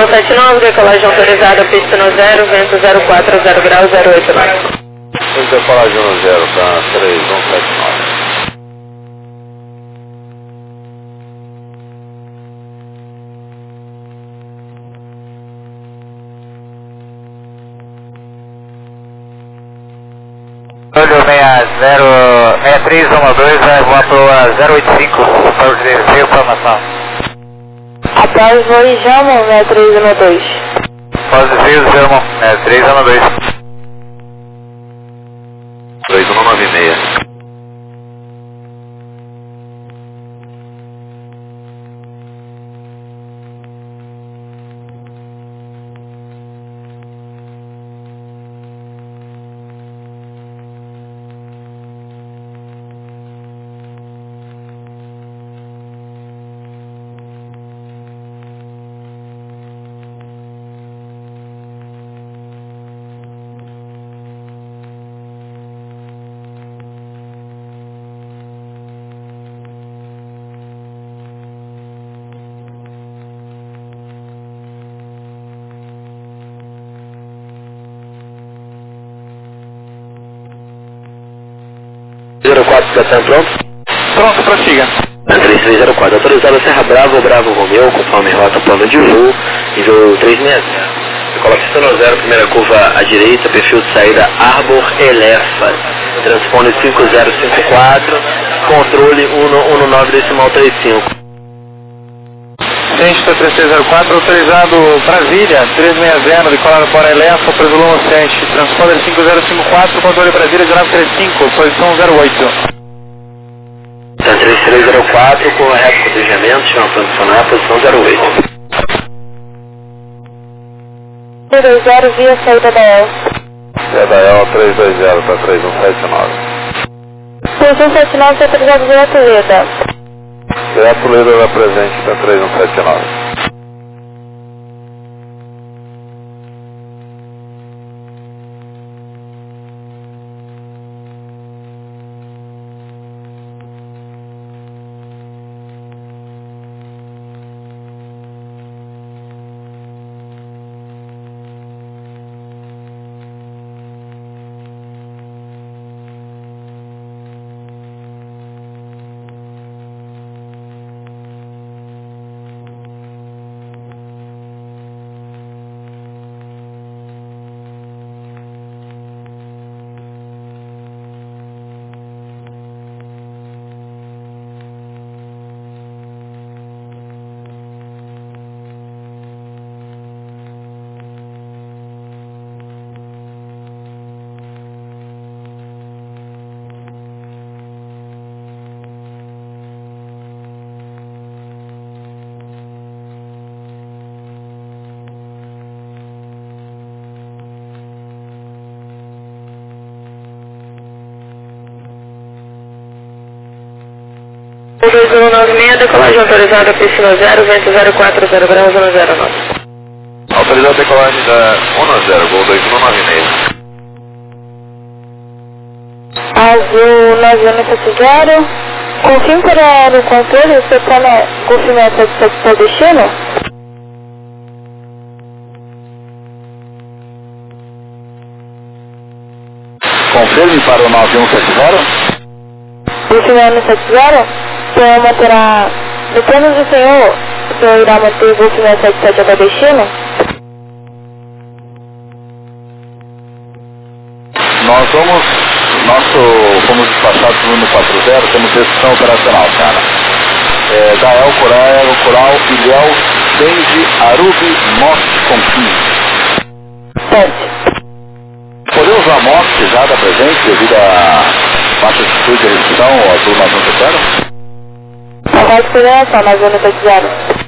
3179, decolagem autorizada, pista no 0, vento 040 graus 089. Decolagem no 0, tá 3179. Olho 6312, vai voar para 085, para o desvio, informação. Após voo Jamon 6312. Após desvio, Jamon 6312. 3196. Está pronto? Pronto, prossiga. 3304, autorizada Serra Bravo, Bravo Romeu, conforme rota plano de voo, nível 360. Decola pista no 0, primeira curva à direita, perfil de saída Arbor Elefa, transpone 5054, controle 119.35. Ciente 3304, autorizado Brasília, 360, decolado para Elefa, preso Luma Ciente, transponder 5054, controle Brasília 1935, posição 08. 3304, correto com desviamento, chama para adicionar, posição 08. 320 via saída da EL. Edael 320 para 3179. 3179 autorizado direto Leda. Direto Leda da presente para 3179. O 2196, decolagem autorizada, pista no 0, vento 040 graus 009. Autorizado decolagem da 10, Gol 2196. Azul 9170, confirme para o controle, você está na confirmação de seu destino? Confirme para o 9170. Confirmando 70, o senhor manterá, depende do senhor, o senhor irá manter o voo 77 até destino? Nós fomos despachados no número 40, temos restrição operacional, cara. Dael Coral, Ilhéu, Denji, Arubi, Morte, Confins. Certo. Podemos usar Morte já da presente devido a baixa altitude de restrição ou azul 970? A mais segurança, na zona 70.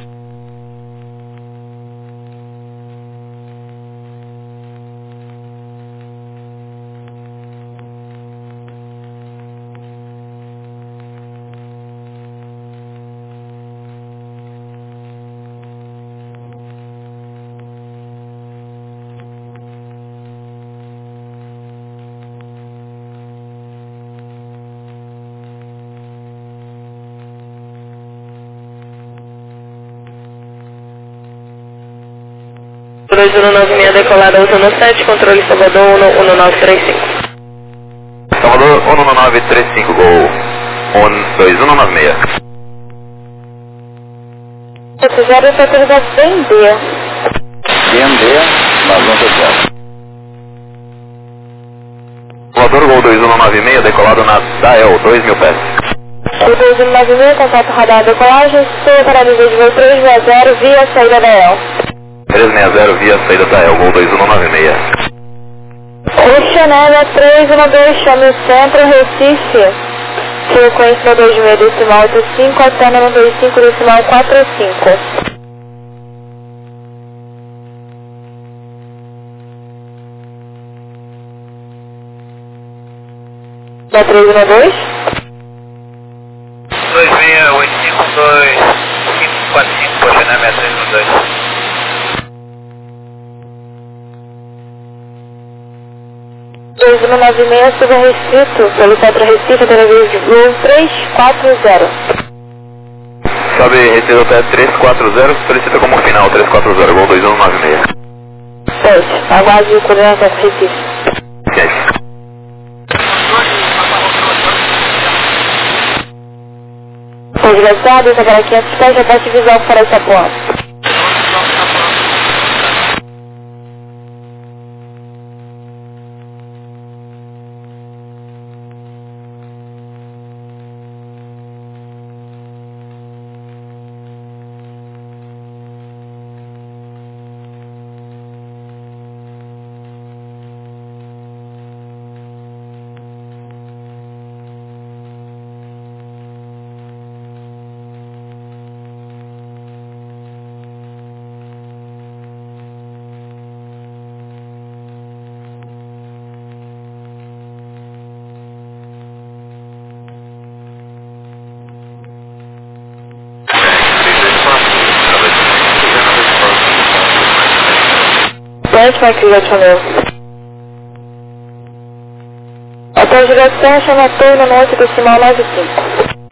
2196 decolado 117, controle Salvador 11935. Salvador 11935, gol 2196. 70 está autorizado BND. BND, vazão total. Salvador, gol 2196, decolado na Dael, 2.000 pés. O 2196, contato radar decolagem, sua paralisia de voo 360 via saída da EL. 360 via saída da EL, gol 2196. Oceanésia 312, chame o centro, Recife. Frequência 26 decimal 85, alterna no 25 decimal 45. Da 312? 26852-545, Oceanésia 312. 2196, suba restrito pelo Centro Recife, através de voo 340. Sobe restrito até 340, solicita como final 340, gol 2196. Certo, aguarde o coordenação com Recife. Ciência. Foi desgraçado, essa para 500 pés, já pode visual para essa ponta. Mike Letonel. Hotel Giração, chama turno no 8 decimal 95.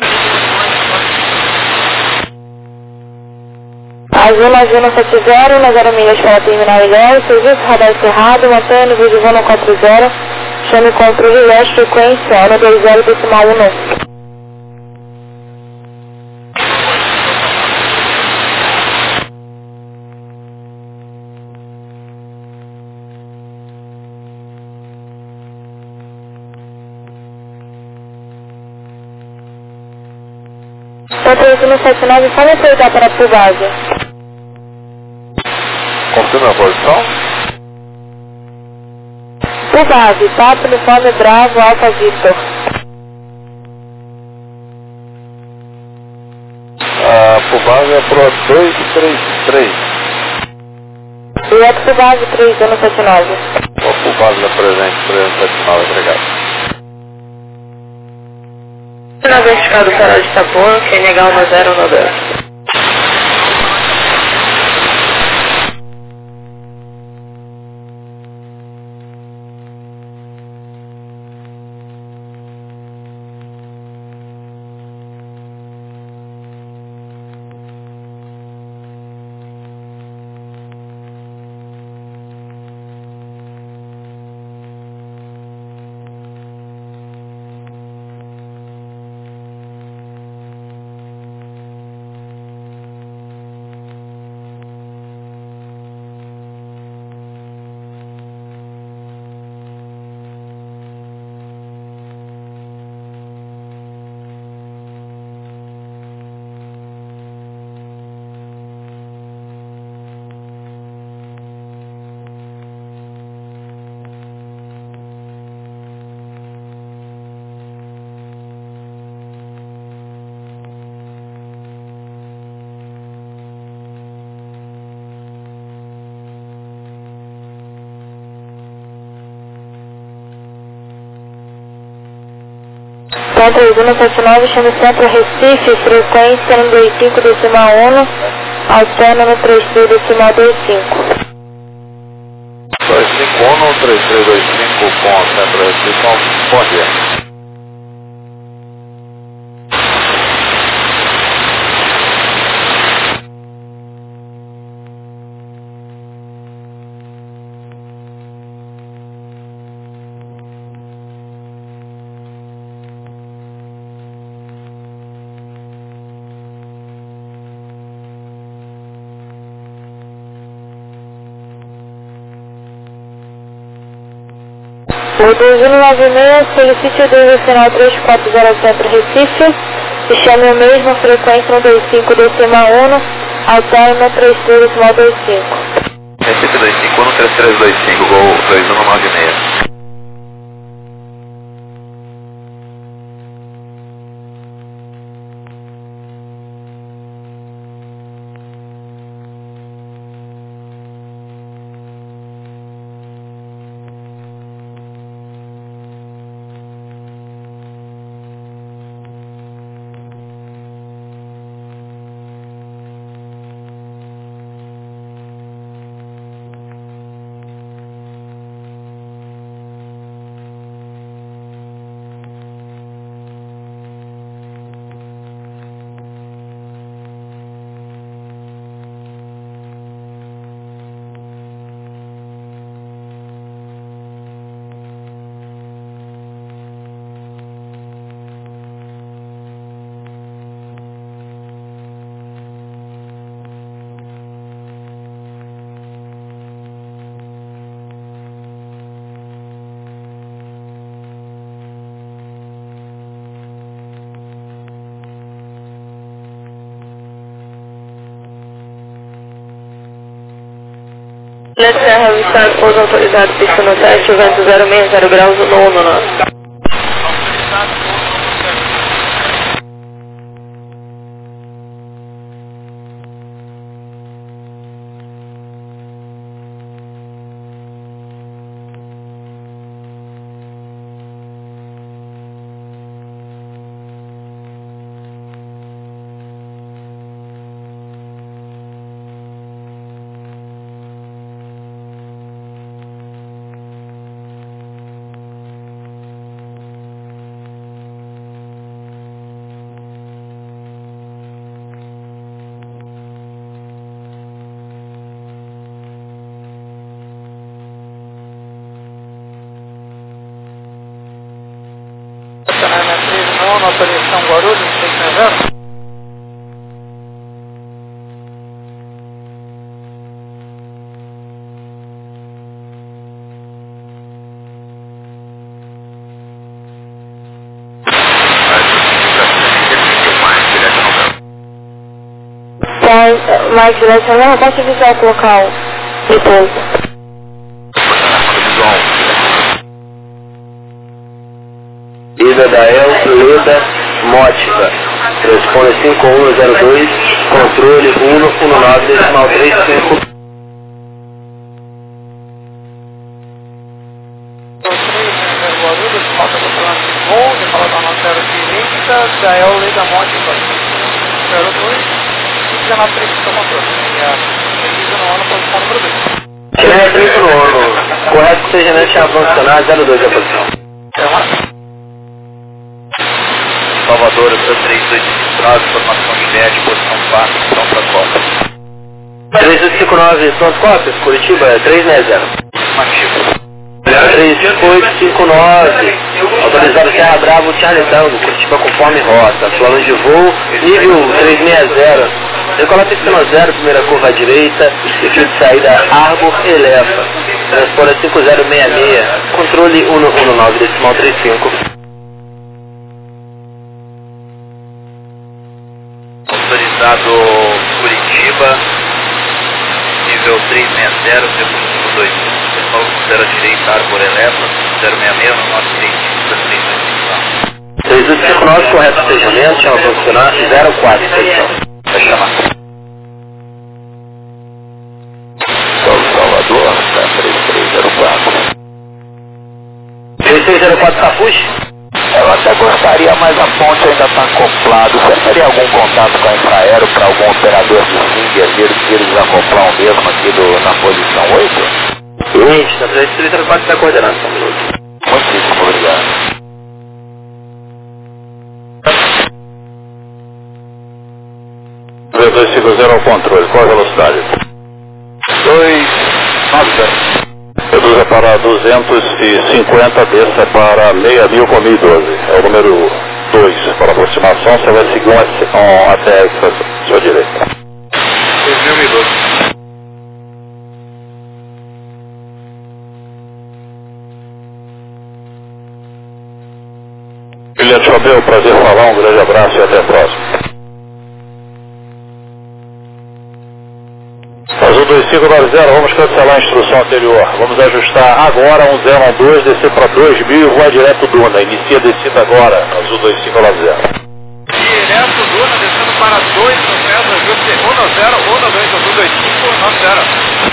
Azul 9170, na 0 milhas para terminar ilhéu, serviço radar cerrado, mantenha nível de voo no 40, chame controle leste, frequência, no 20 decimal 1. Hotel 179, como aceitar para a base? Confirma a posição? Base, Papo, Uniforme Bravo, Alfa Victor. Por base é pro 233. Direto por base 3179. Por base da presente 379, obrigado. Na vertical do farol de Itapuã, QNH 1012. Centro 179, chama Centro Recife, frequência no 25 decimal 1, alterna no 33 decimal 25. 251 ou 3325 com Centro Recife, bom dia. O 2196, solicite o direcional 340 Centro Recife e chame o mesmo frequência no 25 decima 1 ao término 33 decimal 25. Recife 251 3325, Gol 2196. Serra, Estado, pouso autorizado, pista no 7, vento 060 graus, no 19. Autorização Guarulhos, 690. Mais direcional, posso avisar o local depois. Ida Dael, Leda, Mótica. Responde 5102, controle 119 decimal 35. Dael, Leda, Mótica. 02, 19 35 controle. E a pesquisa no ano, posição número 2. Regrito no ano. Correto que seja neste avançar 02 a posição. Salvador, 3859, informação de média, posição 4, pronto para cópia. 3859, pronto cópias, Curitiba, 360. Afirmativo. 3859, autorizado Serra Bravo, Charlie Tango, Curitiba conforme rota, plano de voo, nível 360. Decola pista 0, primeira curva à direita, perfil de saída Arbor Elefa. Transponder 5066, controle 119 decimal 35. Autorizado Curitiba, nível 360, segundo 2, pessoal 0 à direita, Arbor Elefa, 066, no nosso 3859, correto fechamento, chama para funcionar, 04, posição. Vai chamar. Salvador, 3304. 3304 Capuche? Eu até gostaria, mas a ponte ainda está acoplada. Você teria algum contato com a Infraero para algum operador de Singer, eles acoplam mesmo aqui na posição 8? Gente, na 3304 está coordenado, só um minuto. Muitíssimo obrigado. V250 ao controle, qual a velocidade? 290. Reduza para 250, desça para 6.000 com 1012. É o número 2 para aproximação, você vai seguir um ATR à sua direita. 6.012. Romeu, prazer falar, um grande abraço e até a próxima. Azul 2590, vamos cancelar a instrução anterior. Vamos ajustar agora 1012, descer para 2000 e voar direto Duna. Inicia a descida agora, Azul 2590. Direto Duna, descendo para 2 no centro, ajuste 1-0, 1-2, Azul 2590.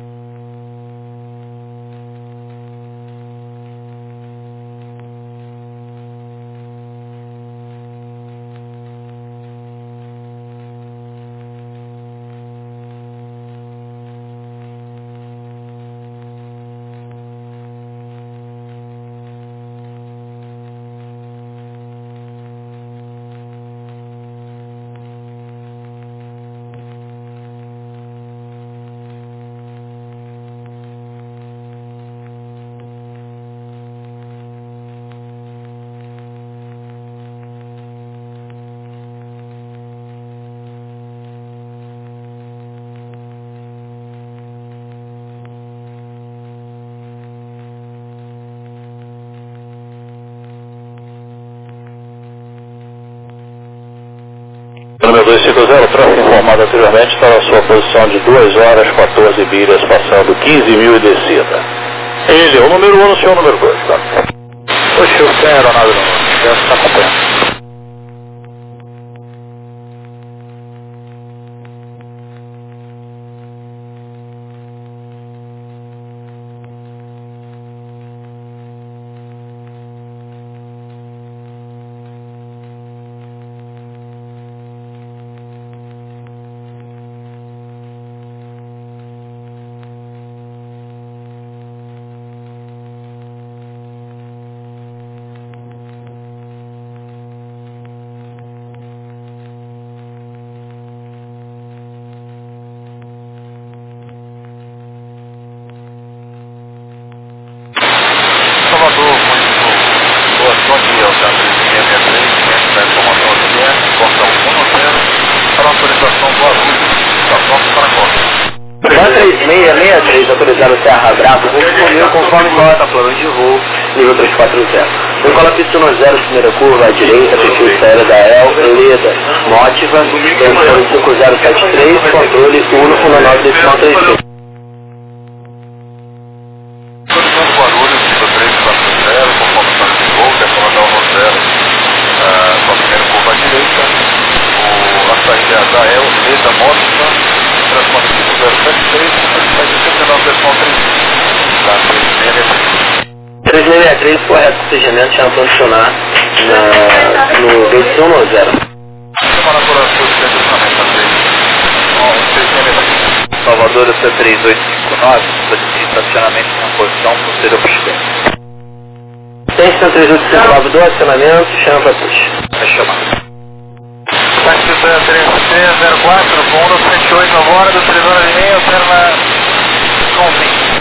Número 250, tráfego informado anteriormente, está na sua posição de 2 horas 14 milhas, passando 15 mil e descida. Ele é o número 1, o senhor número 2, tá? Oxe, o senhor aeronave não, já está acompanhando. Autorizado Serra Bravo, Romeu, conforme rota, plano de voo, nível 340. Decola pista 10, primeira curva à direita, perfil de saída da EL, Leda, Mótiva, emissão 5073, controle 119,36. Guarulhos, nível 340, conforme plano de voo, decola da 10, com a primeira curva à direita, a saída da EL, Leda, Mótiva, transporte 5073, 363, correto, procedimento, chama para adicionar no 2190. Salvador, C3859, estacionamento na posição, posterior para o chileno. Tem 3859 do acionamento, chama para push. Vai chamar. Táxi 0304, com 178 agora, do 3 horas e meia, opera com 20.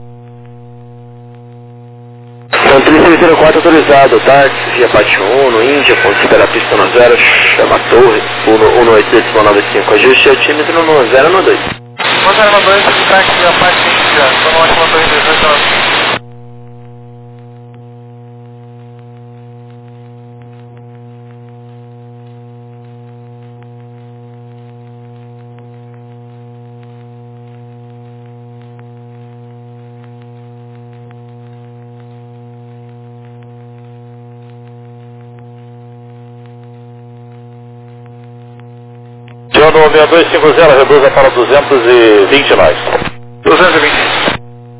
Então, 3604 autorizado, táxi, via parte 1, no Índia, ponto de espera pista 10, chama a torre, 18295, ajuste altímetro no 0 no 2. 0 no 2, táxi, via parte Índia, estou no ótimo torre 18. Senhor no 6250, reduza para 220 nós. 220.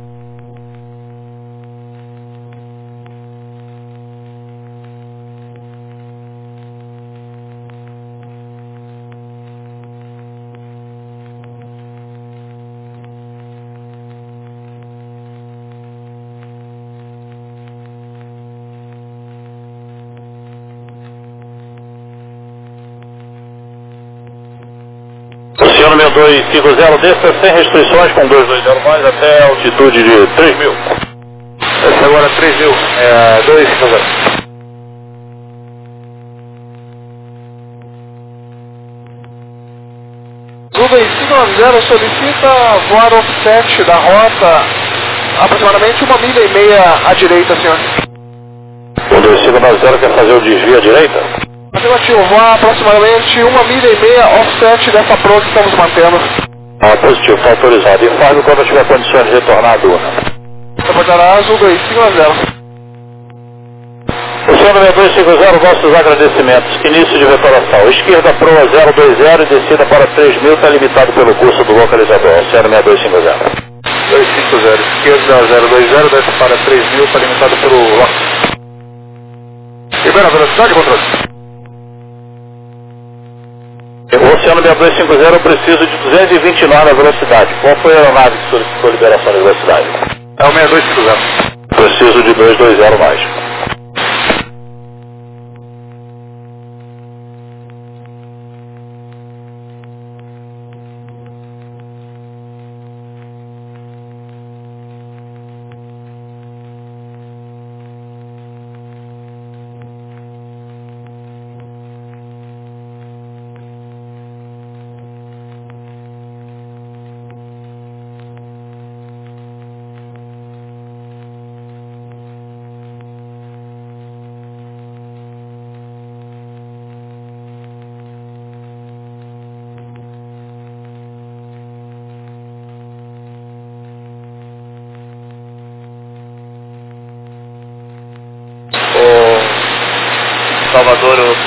Senhor número 250, desça sem restrições com 220 mais até a altitude de 3.000. Essa agora 3.000, 250. Azul 2590 solicita voar offset da rota aproximadamente 1,5 milha à direita, senhor. O 2590 quer fazer o desvio à direita? Afirmativo, vá aproximadamente 1,5 milha offset dessa proa que estamos mantendo. Positivo, está autorizado. Informe quando tiver condições de retornar a Duna. Reportará Azul 2590. Oceano 6250, nossos agradecimentos. Início de vetoração. Esquerda proa 020 e descida para 3000, está limitado pelo curso do localizador. Oceano 6250. 250, esquerda 020, desce para 3000, está limitado pelo localizador. Libera a velocidade, controle. O Oceano 6250, eu preciso de 229 a velocidade. Qual foi a aeronave que solicitou liberação de velocidade? É o 6250. Preciso de 220 mais. Salvador, o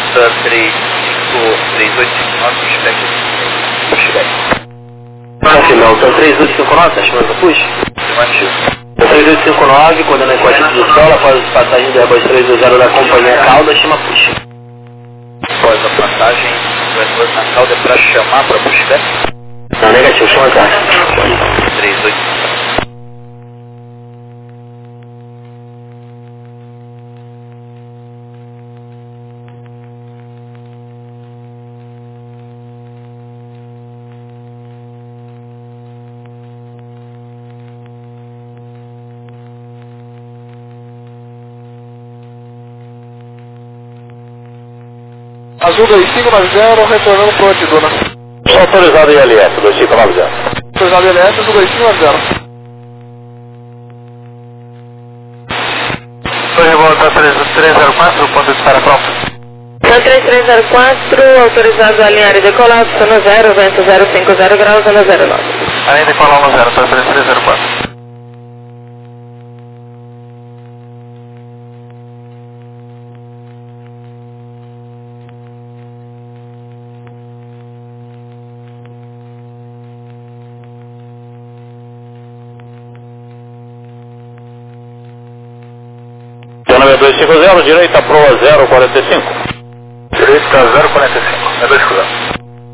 35859, pushback. Confirmão, então 3859, tá chamando do push? Afirmativo. 3859, coordenando a encosta de solo, após a passagem do Airbus 320 da companhia Calda, chama push. Após a passagem do Airbus na Calda, é para chamar para pushback? Não, negativo, chama cá. 3859. Azul 2590, retornando para o Antiduna. Só autorizado ILS, 2590. Autorizado ILS, Azul 2590. Foi revolta 3304, ponto de espera pronto. 3304, autorizado a alinhar e decolar, zona 0, vento 050 graus, zona 09. Além de decolar no 0, 3304. Oceano 250, direita proa 045. Direita 045, é 250.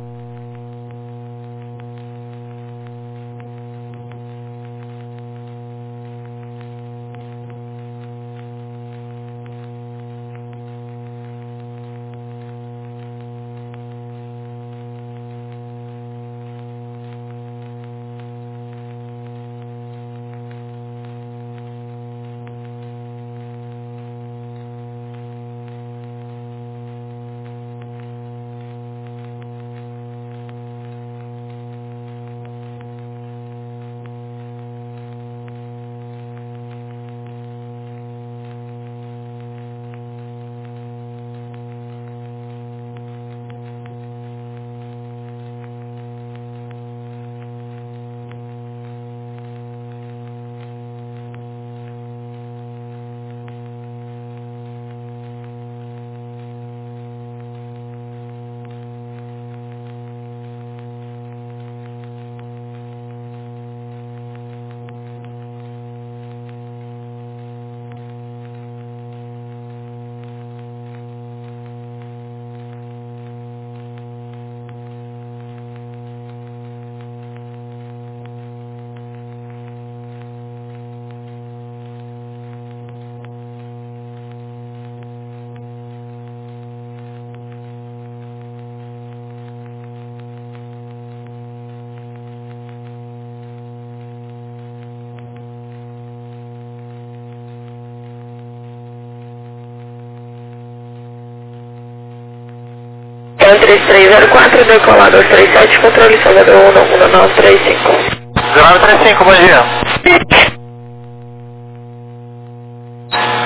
Então 3304, decolado 37, controle Salvador 1935. 1935, bom dia.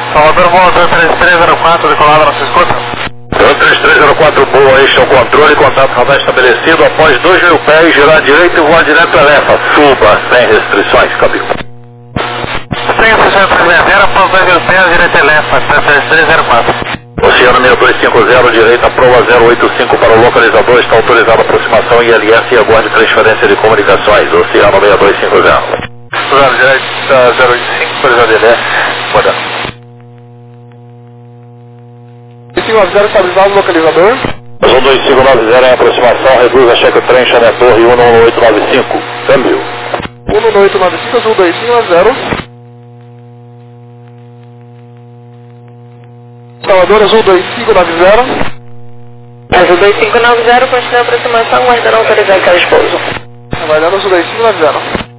Salvador Boa 3304, decolada, não se escuta? 3304 Boa, este é o controle, contato radar estabelecido. Após 2.000 pés, girar à direita e voar direto a Elefa. Suba sem restrições, Cabil. Sem restrições, 360, após 2.000 pés, direita a Elefa, 3304. Oceano 6250, direita, proa 085 para o localizador, está autorizada a aproximação ILS e aguarde transferência de comunicações. Oceano 6250. Oceano direita 085, autorizado ILS, guarda. 2590, estabilizado o localizador. 12590 em aproximação, reduz a cheque trem Chané Torre 11895, câmbio. 11895, azul 2590. Salvador, azul 2590. Azul 2590, continua a aproximação, aguardando autorizar aquela esposa. Aguardando azul 2590.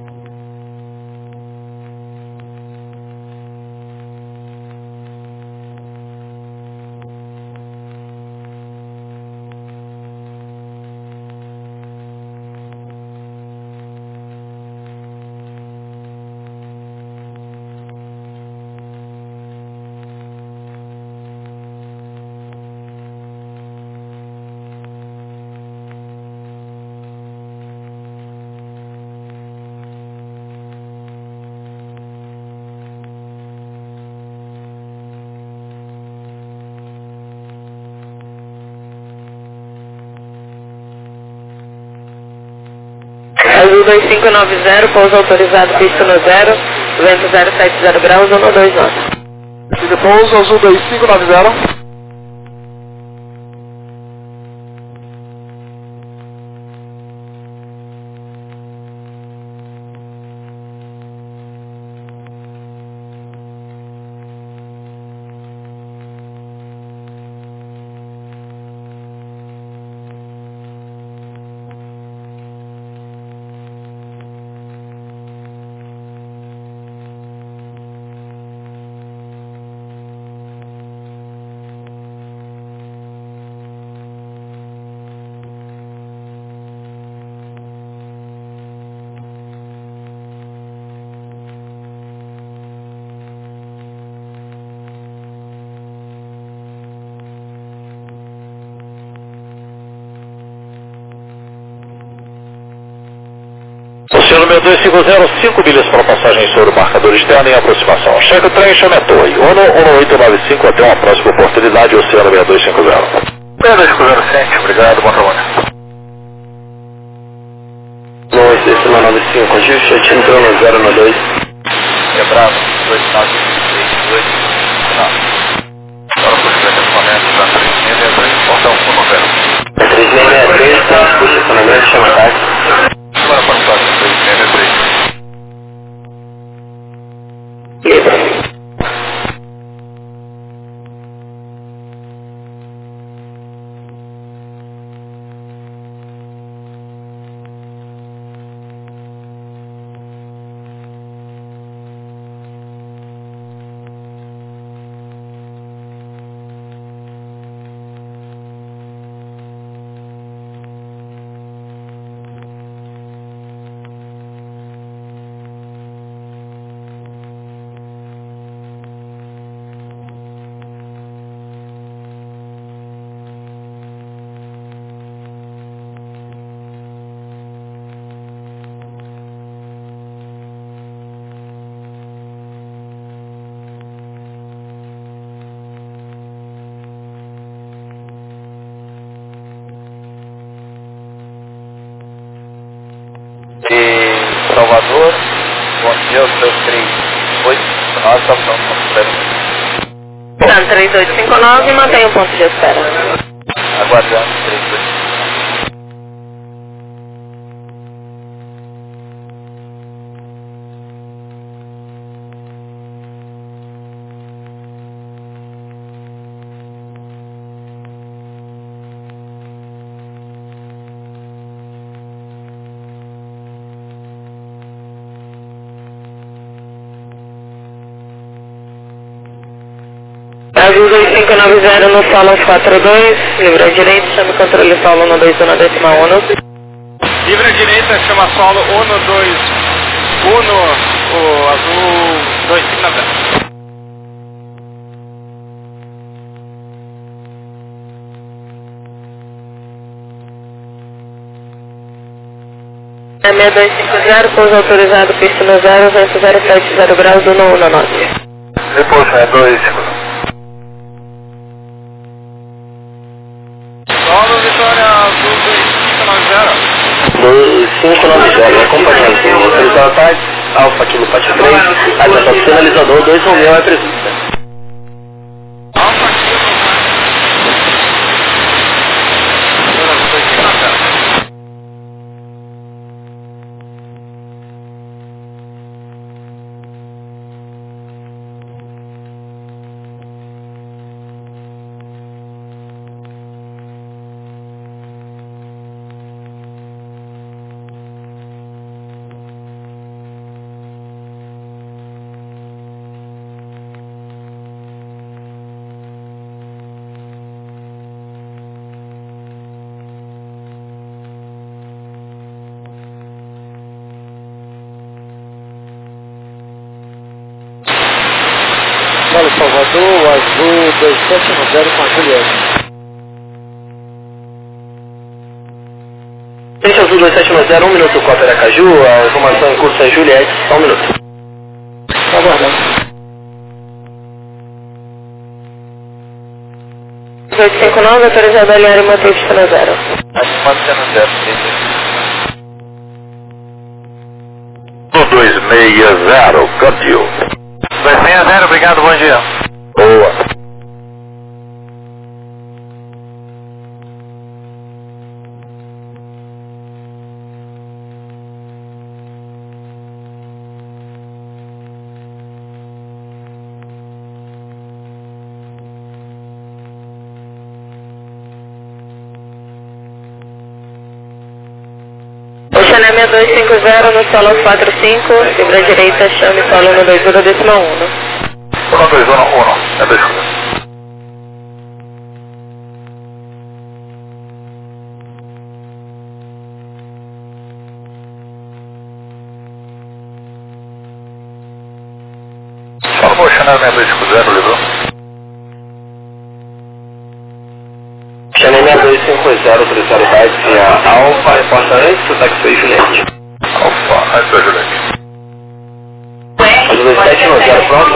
Azul 2590, pouso autorizado, pista no 0, vento 070 graus, 129. Siga pouso, azul 2590. Oceano 6250, 5 milhas para passagem sobre o marcador externo em aproximação. Cheque o trem Chané Torre 11895 até uma próxima oportunidade, Oceano 6250. 6250, obrigado, bom trabalho. 295, ajuste, entrou no 092. Quebrado, 2938, final. Agora por posicionamento da 3663, portão 190. 3663, posicionamento, chama táxi. Agora para o próximo 3663. De Salvador, bom dia, os seus 38, nós estamos no ponto 3859, mantenha o ponto de espera. aguardando 38. Azul 2590 no solo 42, livre à direita, chama o controle solo 121 na decimal 1. Livre à direita, chama solo 121, o azul 2590. É 6250, pouso autorizado, pista no 0, vento 070 graus, 119. Depois, 6250. Solo Vitória Azul 2590, acompanhado com o autorizado tarde, Alfa Kilo Pátio 3, atenção sinalizador, 2 Romeu é presunta. Alfa Kilo. Vale Salvador, Azul 2790 com a Juliette. Frente Azul 2790, 1 minuto com a Aracaju, a informação em curso é Juliette, só 1 minuto. Tá aguardando. 1859, autorizado a alinhar e manter pista no 0. Mantendo 0. 260, câmbio. 260, obrigado, bom dia. Boa. Oceané 6250, no solo 45, fibra direita, chame solo no 21 decimal 1. 1211, é 2 Fala, Oceané 6250, livrou. Oceané 6250, autorizado tarde, Alfa, reporta antes, o táxi foi Juliette. Alfa, aí foi Juliette. Azul 2790, pronto?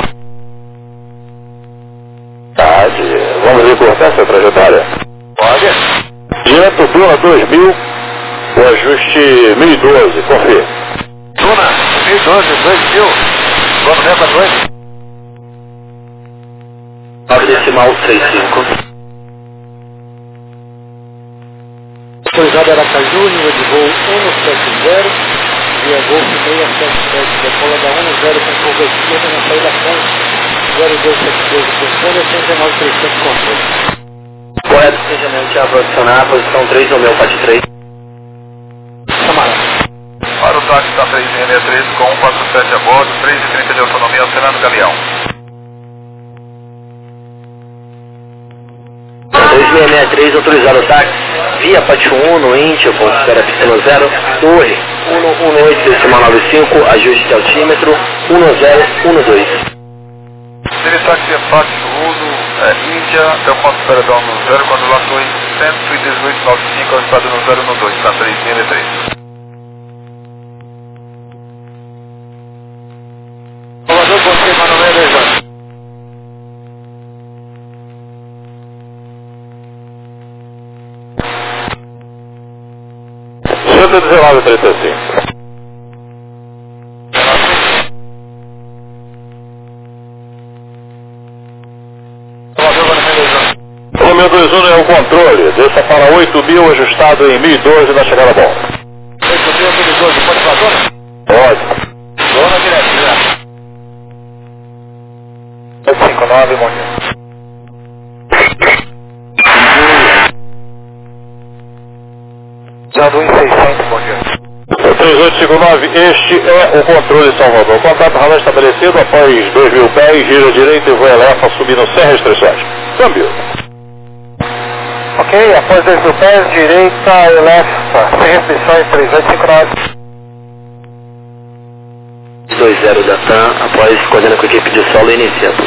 Tarde. Vamos recortar essa trajetória? Pode. Direto Duna 2000, o ajuste 1012, confia. Duna, 2012, 2000. Vamos ver para 2. 9 decimal 35. Autorizado Aracaju, nível de voo 170, via Golf 677, decola da 10 com curva esquerda na saída ponte 0272 Pessoa, 193 controle. Correto, despejamento a posicionar, posição 3, Romeu Pátio 3. Camarada. Para o táxi da 3663 com 147 a bordo, 3,30 de autonomia, Oceano Galeão. 3663, autorizado o táxi, via Pátio 1, no Índio, ponto espera pista no 0, torre 118 decimal 95, ajuste de altímetro 1012. Teve táxi a Pátio 1, Índia, deu ponto espera no 0, quando lá foi 118,95, ao estado no 0 no 2, na 3663. Salvador, você, Manoel Alexandre. Santa 1935. Romeu 21 é o controle, desça para 8.000, ajustado em 1012 na chegada bom. 8.000, 2012, pode falar, dona? Pode. Dona direto, já. 859, bom dia. Já do 1600, bom dia. 3859, este é o controle de Salvador. Contato radar estabelecido após 2.000 pés, gira direita e voo Elefa subindo sem restrições. Câmbio. Ok, após 2.000 pés, direita, Elefa, sem restrições, 3859. 20 da TAM, após coordenando com a equipe de solo, iniciamos.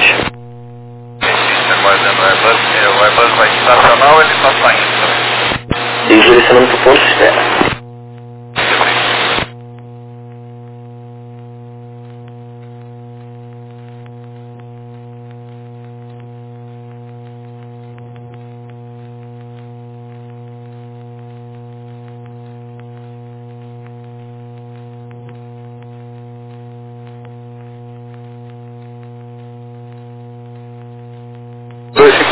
O Airbus vai estacionar ou ele está saindo? E direcionando para o ponto de espera.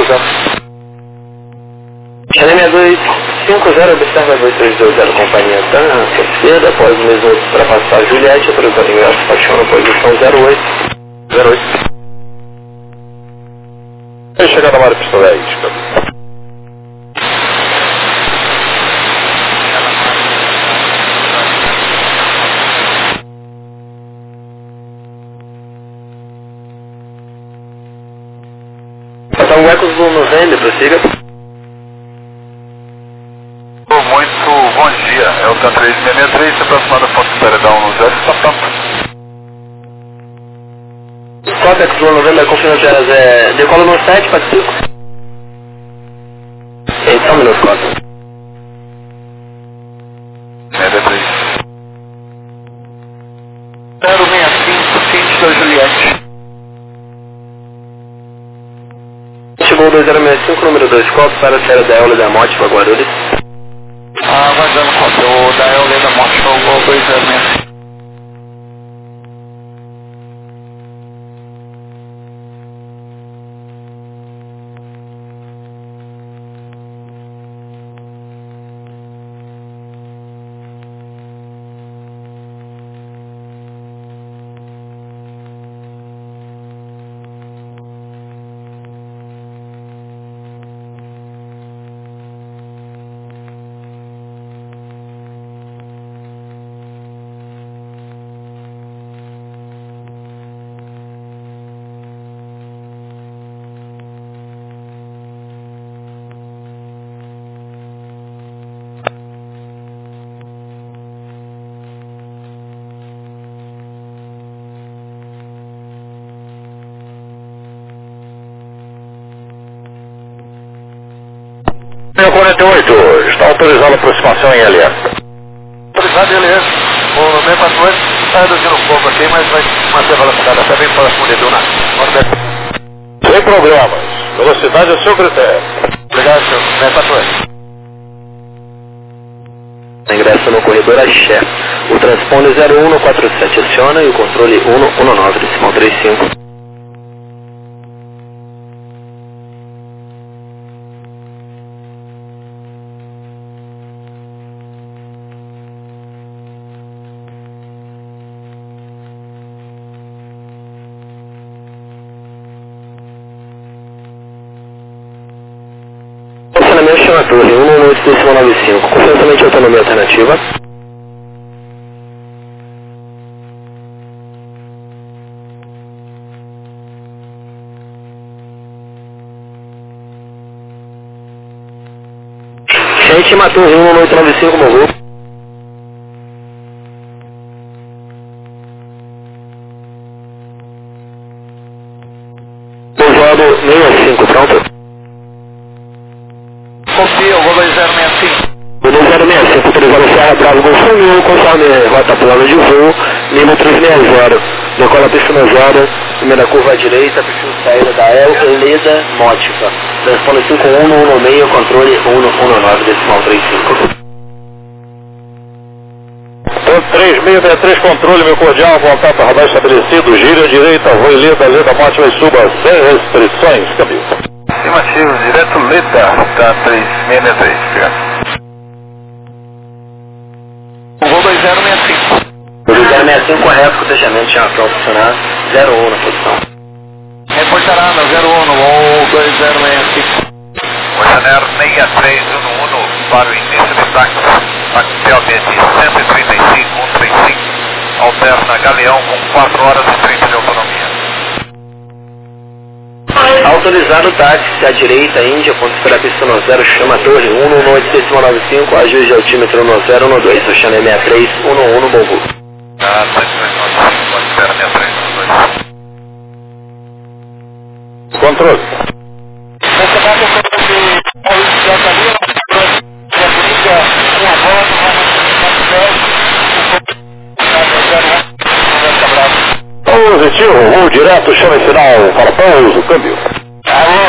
Channel 6250, observa 2320, companhia TAM, esquerda, após o mesmo ultrapassar Juliette, autorizado ingresso, despachando, posição 08. Vai chegar na área pista 10, Passar um Ecos do November, prossiga. Muito bom dia, é o T3663, se aproximando da ponte espera da 110, está pronto. Scott Ecos do November, confirma que eras decola no 7, participo. Só um minuto, Scott. 63. 065, sentido Juliette. Chegou o 2065, número 2, Scott, para a série da Eula da Morte para Guarulhos. Vai dando conta, o da Eula da Morte foi o 206. Linha 48, está autorizada a aproximação em LS. Autorizado em LS. O 648 está reduzindo um pouco aqui, mas vai manter a velocidade até bem próximo de Duna. Sem problemas. Velocidade é seu critério. Obrigado, senhor. 648. Ingresso no corredor Axé. O transponder 01147 aciona e o controle 119, decimal 35. Funcionamento chama torre 118.95, com funcionamento de autonomia alternativa. Gente, matou 11895, morreu. Pousado 65, pronto. Confia, o voo 2065. O 2065, autorizado Serra Bravo Golfo 1000, conforme rota plano de voo, Lima 360, decola pista 0, primeira curva à direita, perfil saída da Eleda Mótica, transponder 5116, controle 119, decimal 35. 3663, controle, meu cordial, contato radar estabelecido, giro à direita, voo em Leda Mótica e suba sem restrições, câmbio. Afirmativo, direto Leda, da 3663. O voo 2065. O 2065 correto, com o fechamento já para funcionar 01 na posição. Reportará no 01, voo 2065. Oceaner 6311 para o início de táxi. Táxi POB de 135, alterna Galeão com 4 horas e 30 de autonomia. Autorizado o táxi à direita, Índia, ponto espera pista no 0, chama torre 118.95, ajuste de altímetro no 012, o Channel 6311 no Bombu. 6395, pode espera 6312. Controle. Nessa data eu estou de Aliciata ali, a polícia com a volta, Positivo, voo direto, chama sinal para pouso, câmbio. Alô?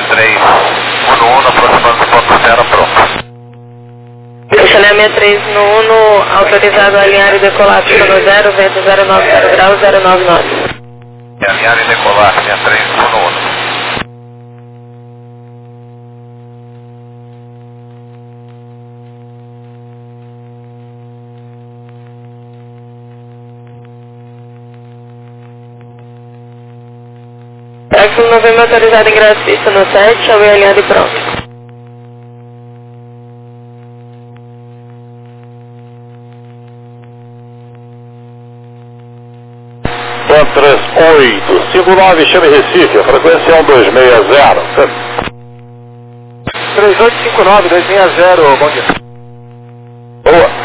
6311, aproximando do ponto zero, pronto. Chanel 63 no 1, autorizado a alinhar e decolar pista 0, vento 090 graus 099. Alinhar e decolar 6311. Táxi Novembro autorizado em grafista no 7, chave alinhado e pronto. Pan 3859, chame Recife, a frequência é 1260. 3859, 260, bom dia. Boa.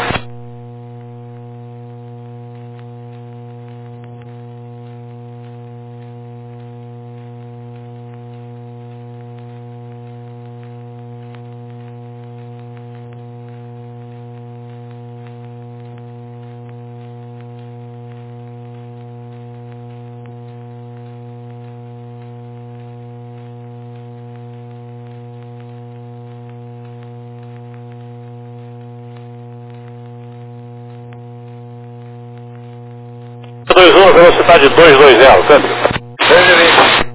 Velocidade 220, câmbio. 220.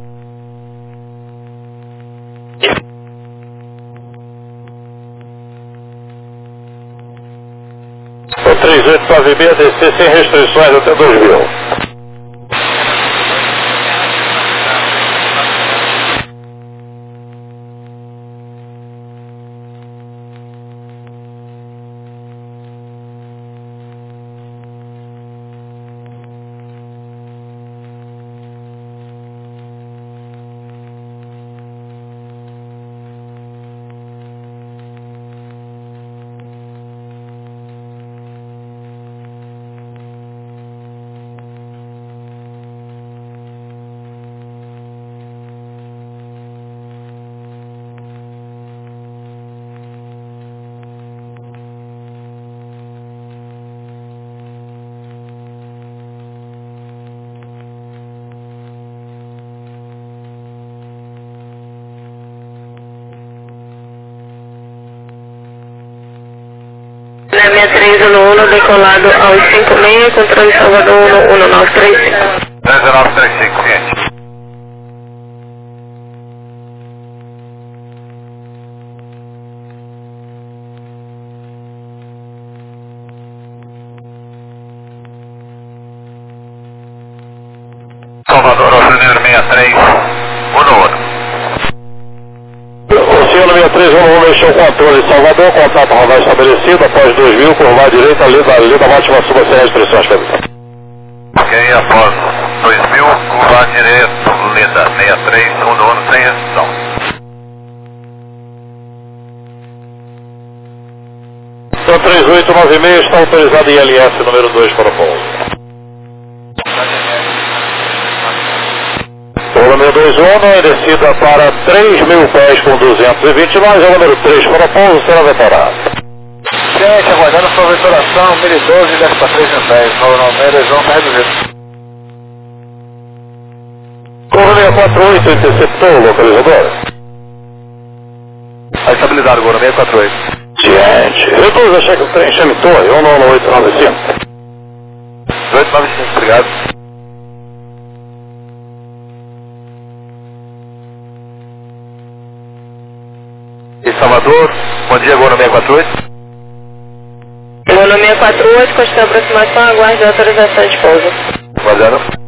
O 3896 descer sem restrições até 2000. Na 6311, decolado aos 56, controle Salvador 1935. 1935, ciente. Salvador, Oceano 63, 11. Oceano 6311, deixou o controle de Salvador, contato radar estabelecido, após 2000, curvar à direita, lida máxima suba sem restrições, câmbio. Ok, após 2000, curva à direita, lida 6311, sem restrição. Então 3896 está autorizado em LS número 2 para o pouso. O número 21 é descida para 3.000 pés com 220 nós, é o número 3 para o pouso, será vetorado. Gente, aguardando sua vetoração, 1012, desce para 310, no número, eles vão ficar reduzidos. Curva 648, interceptou o localizador. Está estabilizado agora, 648. Ciente. Reduz a cheque o trem, chame torre, 19895. 895, obrigado. E Salvador, bom dia, agora 648. Agora 648, consta aproximação, aguarde a autorização de pouso. Guardando.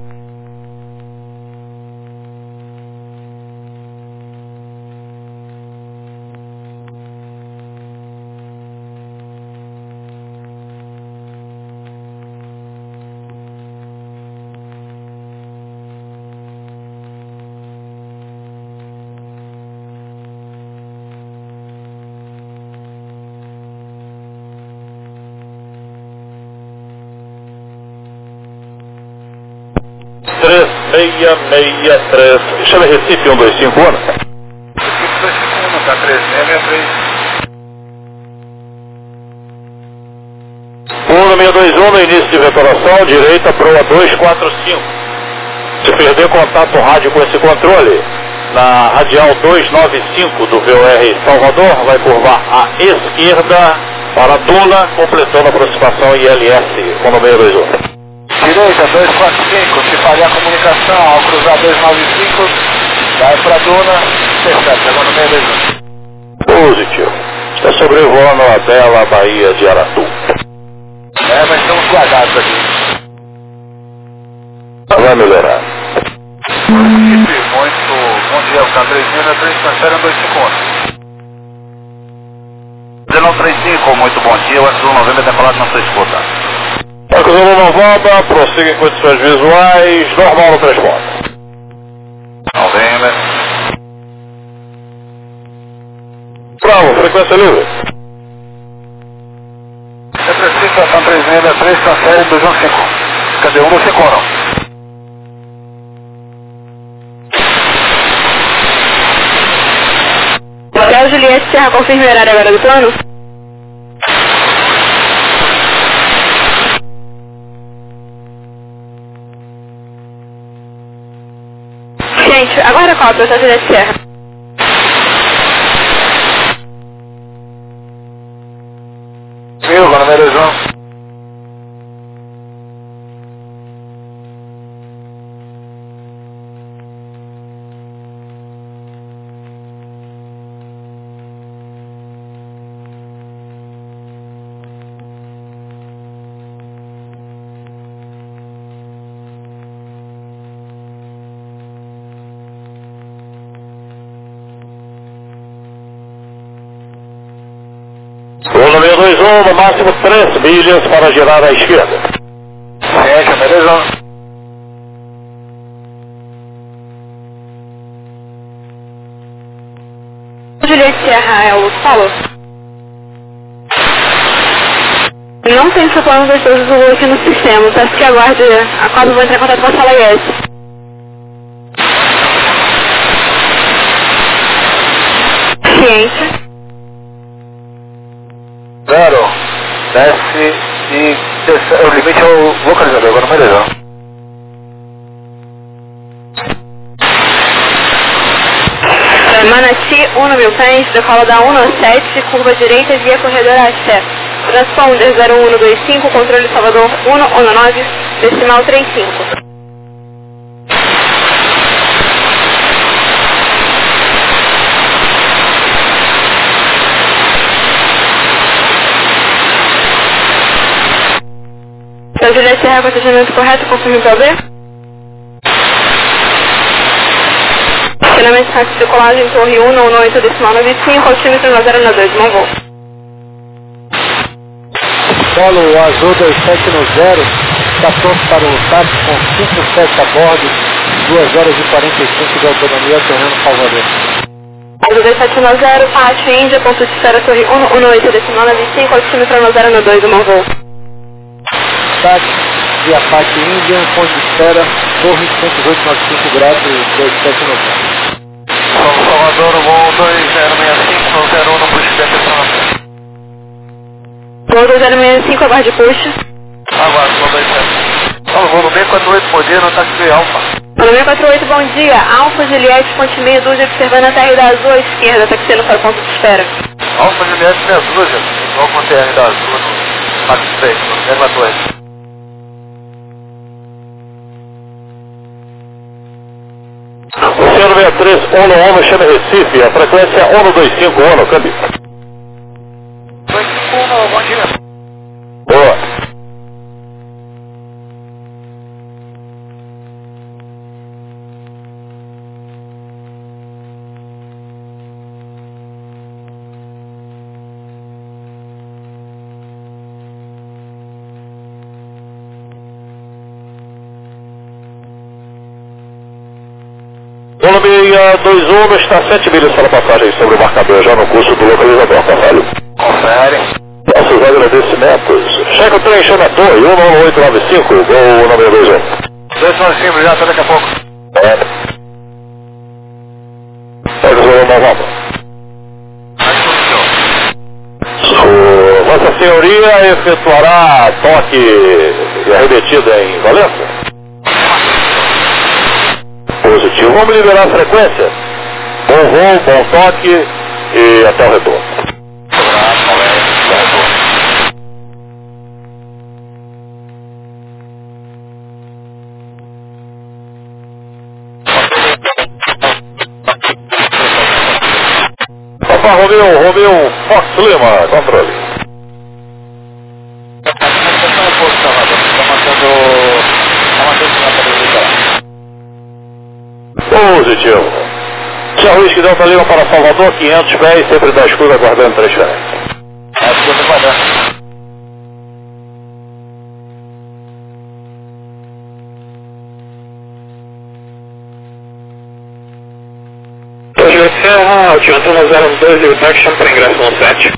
Chama Recife 125 ano. Recife 251, tá 3663. 1621 no início de vetoração, direita, proa 245. Se perder contato rádio com esse controle, na radial 295 do VOR Salvador, vai curvar à esquerda para a Duna, completando a aproximação ILS com o número 21. Direita 245, se falhar a comunicação ao cruzar 295, vai para a Duna, certo, agora no meio 21. Positivo. Está sobrevoando a bela Baía de Aratu. Mas estamos guardados aqui. Vai melhorar. Muito bom dia, o K3000, 3 transfere 251. 1935, muito bom dia, o Azul Novembro decolado na sua escuta. Azul Novembro, prossiga em condições visuais, normal no transporte. Novembro. Bravo, frequência livre. Preciso, ação 363, transfere 215. Cadê 125? Hotel Juliette Serra, confirme o horário agora do plano? Gente, agora qual? Hotel Juliette Serra. Silva, número 1. O número 21, no máximo 3 milhas para girar à esquerda. Gente, número 1. Juliette Serra é o Paulo? Não tem seu plano das coisas do aqui no sistema. Peço que aguarde. A quadra vai entrar em contato com a sala IS. Ciência. 0. Desce e desce. O limite é o localizador, agora número 1. Manati, 1.000 pés, decola da 1 a 7, curva direita, via corredor Axé. Transponder 0125, controle Salvador 119, decimal 35. Então, Juliette Serra, com atendimento correto, confirme para ver? Finalmente, taxa de decolagem, torre 1, 98, decimal 95, altímetro 092, não vou. Polo Azul 2790, está pronto para o táxi com 57 a bordo, 2 horas e 45 de autonomia, terreno Salvador. Azul 2790, Pátio Índia, ponto de espera, torre 1, 18, decimal 95, altímetro 092, não vou. Táxi via Pátio Índia, ponto de espera, torre 10895 graus, 2790. São Salvador, voo 2065, 01 no push de atenção. Voo 2065, aguarde push. Aguardo, voo 27. Voo no 648, bom dia, no táxi Alfa. No 648, bom dia. Alfa Juliette, ponte meia dúzia, observando a TR da Azul à esquerda, taxiando para o ponto de espera. Alfa Juliette, meia dúzia, igual com o TR da Azul, no táxi 3, no 042. Oceano 63, ONU, chama Recife, a frequência 125, ONU, câmbio. 251, bom dia. Boa. Colômbia 21 está 7 milhas para passagem sobre o marcador, já no curso do localizador, confere. Confere. Nossos agradecimentos. Chega o trem, chama a torre, 19895, gol número 21. 295 já, até daqui a pouco. Pega o Novembro. Vossa Senhoria efetuará toque e arremetida em Valença? Positivo. Vamos liberar a frequência. Bom voo, bom toque e até o retorno. Papa Romeu, Fox Lima, controle. Positivo. Tchau, Whisky Delta Lima para Salvador, 500 pés, sempre da escura, aguardando transferência. Serra, altimetria 02, libertar que chama para ingresso no 7.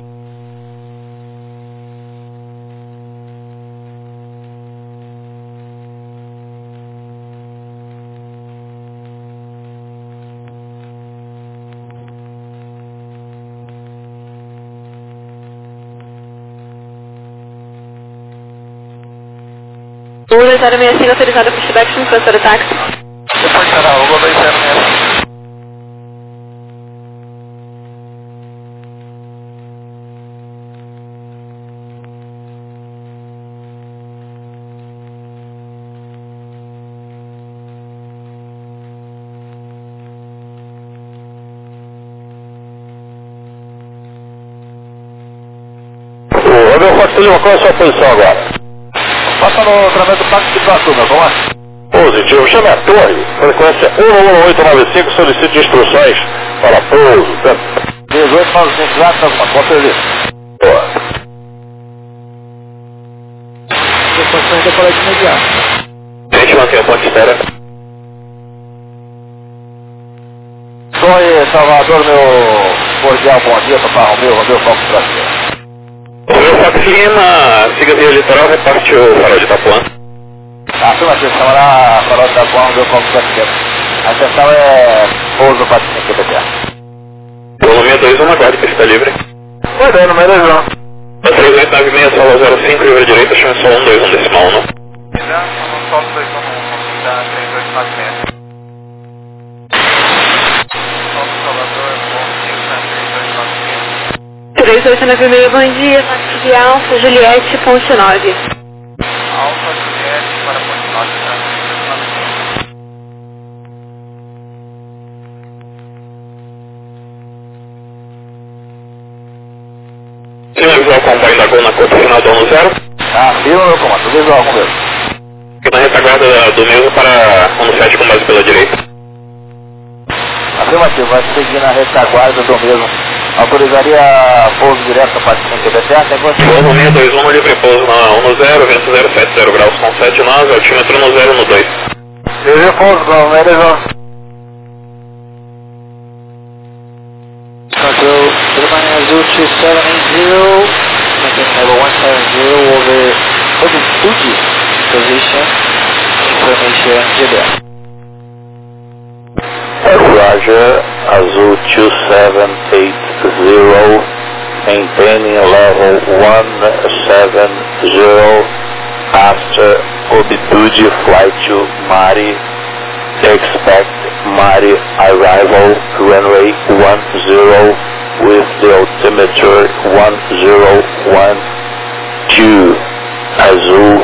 O 2065 autorizado para feedback no transfer de táxi. Depois será o 2065. Romeu Fox Lima, qual é a sua posição agora? Passa no treinamento do táxi de Patu, meu, vamos lá. Positivo, chame a torre, frequência 11895, solicite instruções para pouso. 1895, já está uma conta ali. Boa. Informações da coleta imediata. A gente mantém o ponto de espera. Oi, Salvador, meu cordial bom dia, Papa Romeu Fox Brasileiro. Romeu Fox Lima, siga via litoral, reparte o farol de Itapuã. Afirmativo, camarada Farol de Itapuã, Romeu Fox Brasileiro. A atenção é pouso para 5 BPA. Volume 21, aguarde que está livre. Foi bem, número 1. 3896, solo 05, livre direita, chama só 121 decimal 1. Já, no solo 211, da 3246. Solo Salvador, bom dia, da 3246. 3896, bom dia, táxi de Alfa, Juliette, ponte 9. Alfa Juliette para ponte 9, da 3246. Visual comboio da Gol na curta final do ano 0. Viu, meu comando, visual, vamos ver. E na retaguarda do mesmo para ano 7 com base pela direita. Afirmativo, vai seguir na retaguarda do mesmo. Autorizaria pouso direto para 5 BPA, tem quanto? Volume 21, livre pouso na 10, vento 070 graus com 79, altímetro no 0 no 2. Livre pouso, número 1. Control, Germany Azul 270, maintain level 170 over Fuji position, information GBA. Roger, Azul 2780, maintaining level 170 after Obitude flight to Mari. Expect Mari arrival runway 10 with the altimeter 1012, Azul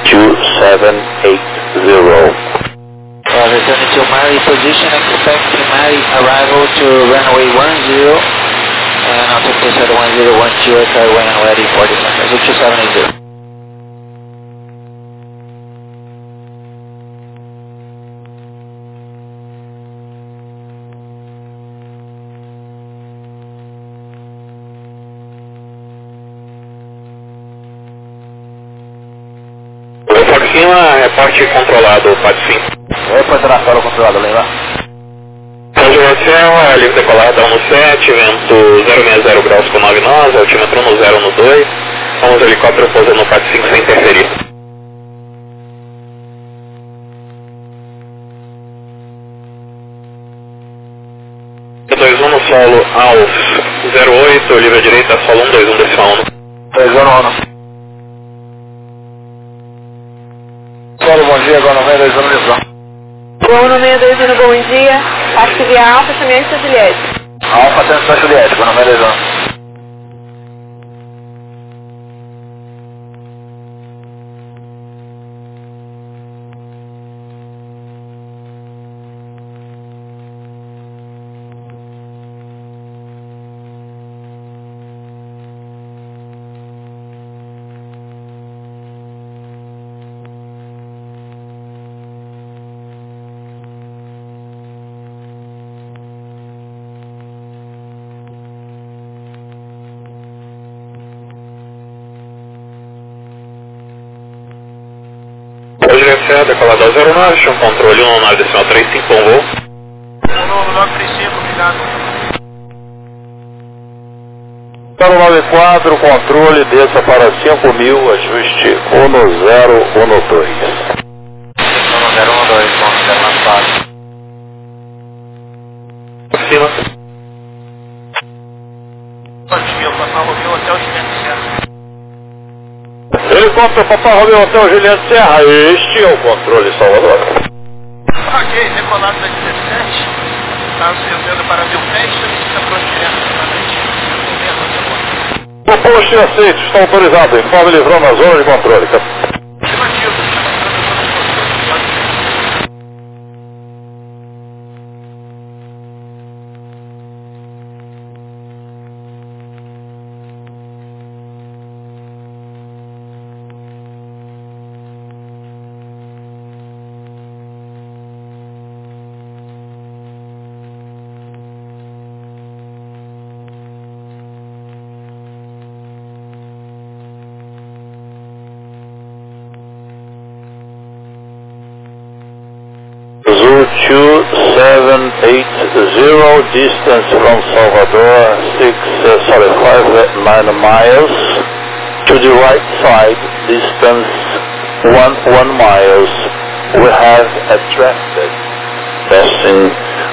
2780. Returning to Mari position, expect Mari arrival to runway 10 and altimeter 1012, when ready for descent. Azul 2780. Reporte controlado, PAD 5. Depois será solo controlado, lembra? São José Serra, livre decolada 1 no 7, vento 060 graus com 9 nós, altímetro no 0 no 2. Vamos helicóptero pousando no PAD 5 sem interferir. no solo aos 08, livre à direita, solo 121 decimal 1. 211. Solo, bom dia, agora 921. Bom, no 621, bom dia. Táxi via Alfa, chame antes da Juliette. Alfa, atenção Juliette, com número 1. Juliette Serra, decolado ao 09, chão controle 19 decimal 35, bom voo. 935, obrigado. 094, controle, desça para 5.000, ajuste 1012. 1012, vamos ter mais fácil. Acima. Meu Papai Romeu, Hotel Juliette Serra. Helicóptero Papai Romeu, Hotel Juliette Serra, este é o controle Salvador. Ok, decolado da 17, está ascendendo para 1000 pés, solicita prosperidade O posto é aceito, está autorizado, informe livrando a zona de controle. Afirmativo. Zoo 2780, distance from Salvador, 5 miles. To the right side, distance 1 miles. We have attracted passing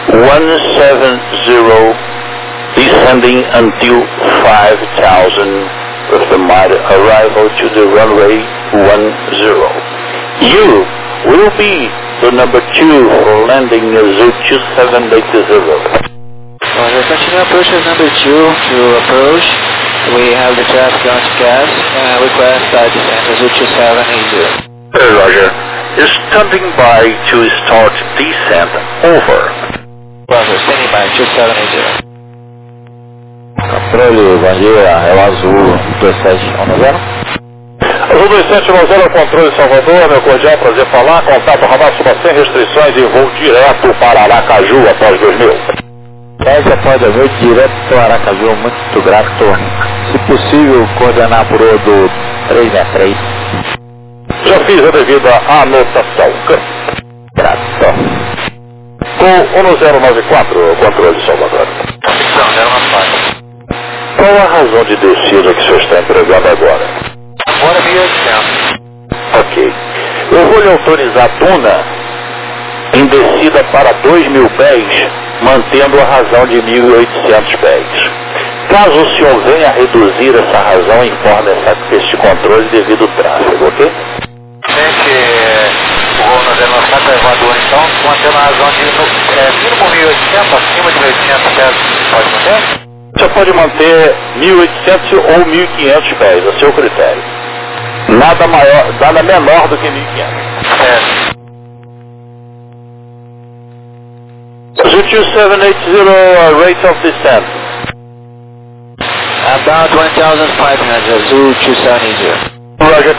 170, descending until 5,000 with the arrival to the runway 10. You will be the number 2 for landing Zoo 2780. We're continuing approach as number 2 to approach. We have the traffic on to gas. Request descent Zoo 2780. Hey Roger, is standing by to start descent. Over. Roger, standing by 2780. Controle, bom dia, é o Azul 2710. Azul 2710, controle Salvador, meu cordial prazer falar, contato Ramal Suba sem restrições e voo direto para Aracaju após 2000. 10 após 2000, direto para Aracaju, muito grato. Se possível, coordenar por o do 363. Já fiz a devida anotação. Grato. Com 1094, controle Salvador. Então, 094. Qual a razão de descida que o senhor está empregando agora? Agora 1800. Ok. Eu vou lhe autorizar Tuna em descida para 2.000 pés, mantendo a razão de 1.800 pés. Caso o senhor venha a reduzir essa razão, informe este controle devido ao tráfego, ok? Gente, o voo no 094 é voador, então, mantendo a razão de mínimo 1.800, acima de 1.800 pés, pode manter? Você pode manter 1.800 ou 1.500 pés, a seu critério. Nada menor do que 1.500. Zoo 2780, rate of descent. About 1,500, Zoo 2780. Roger.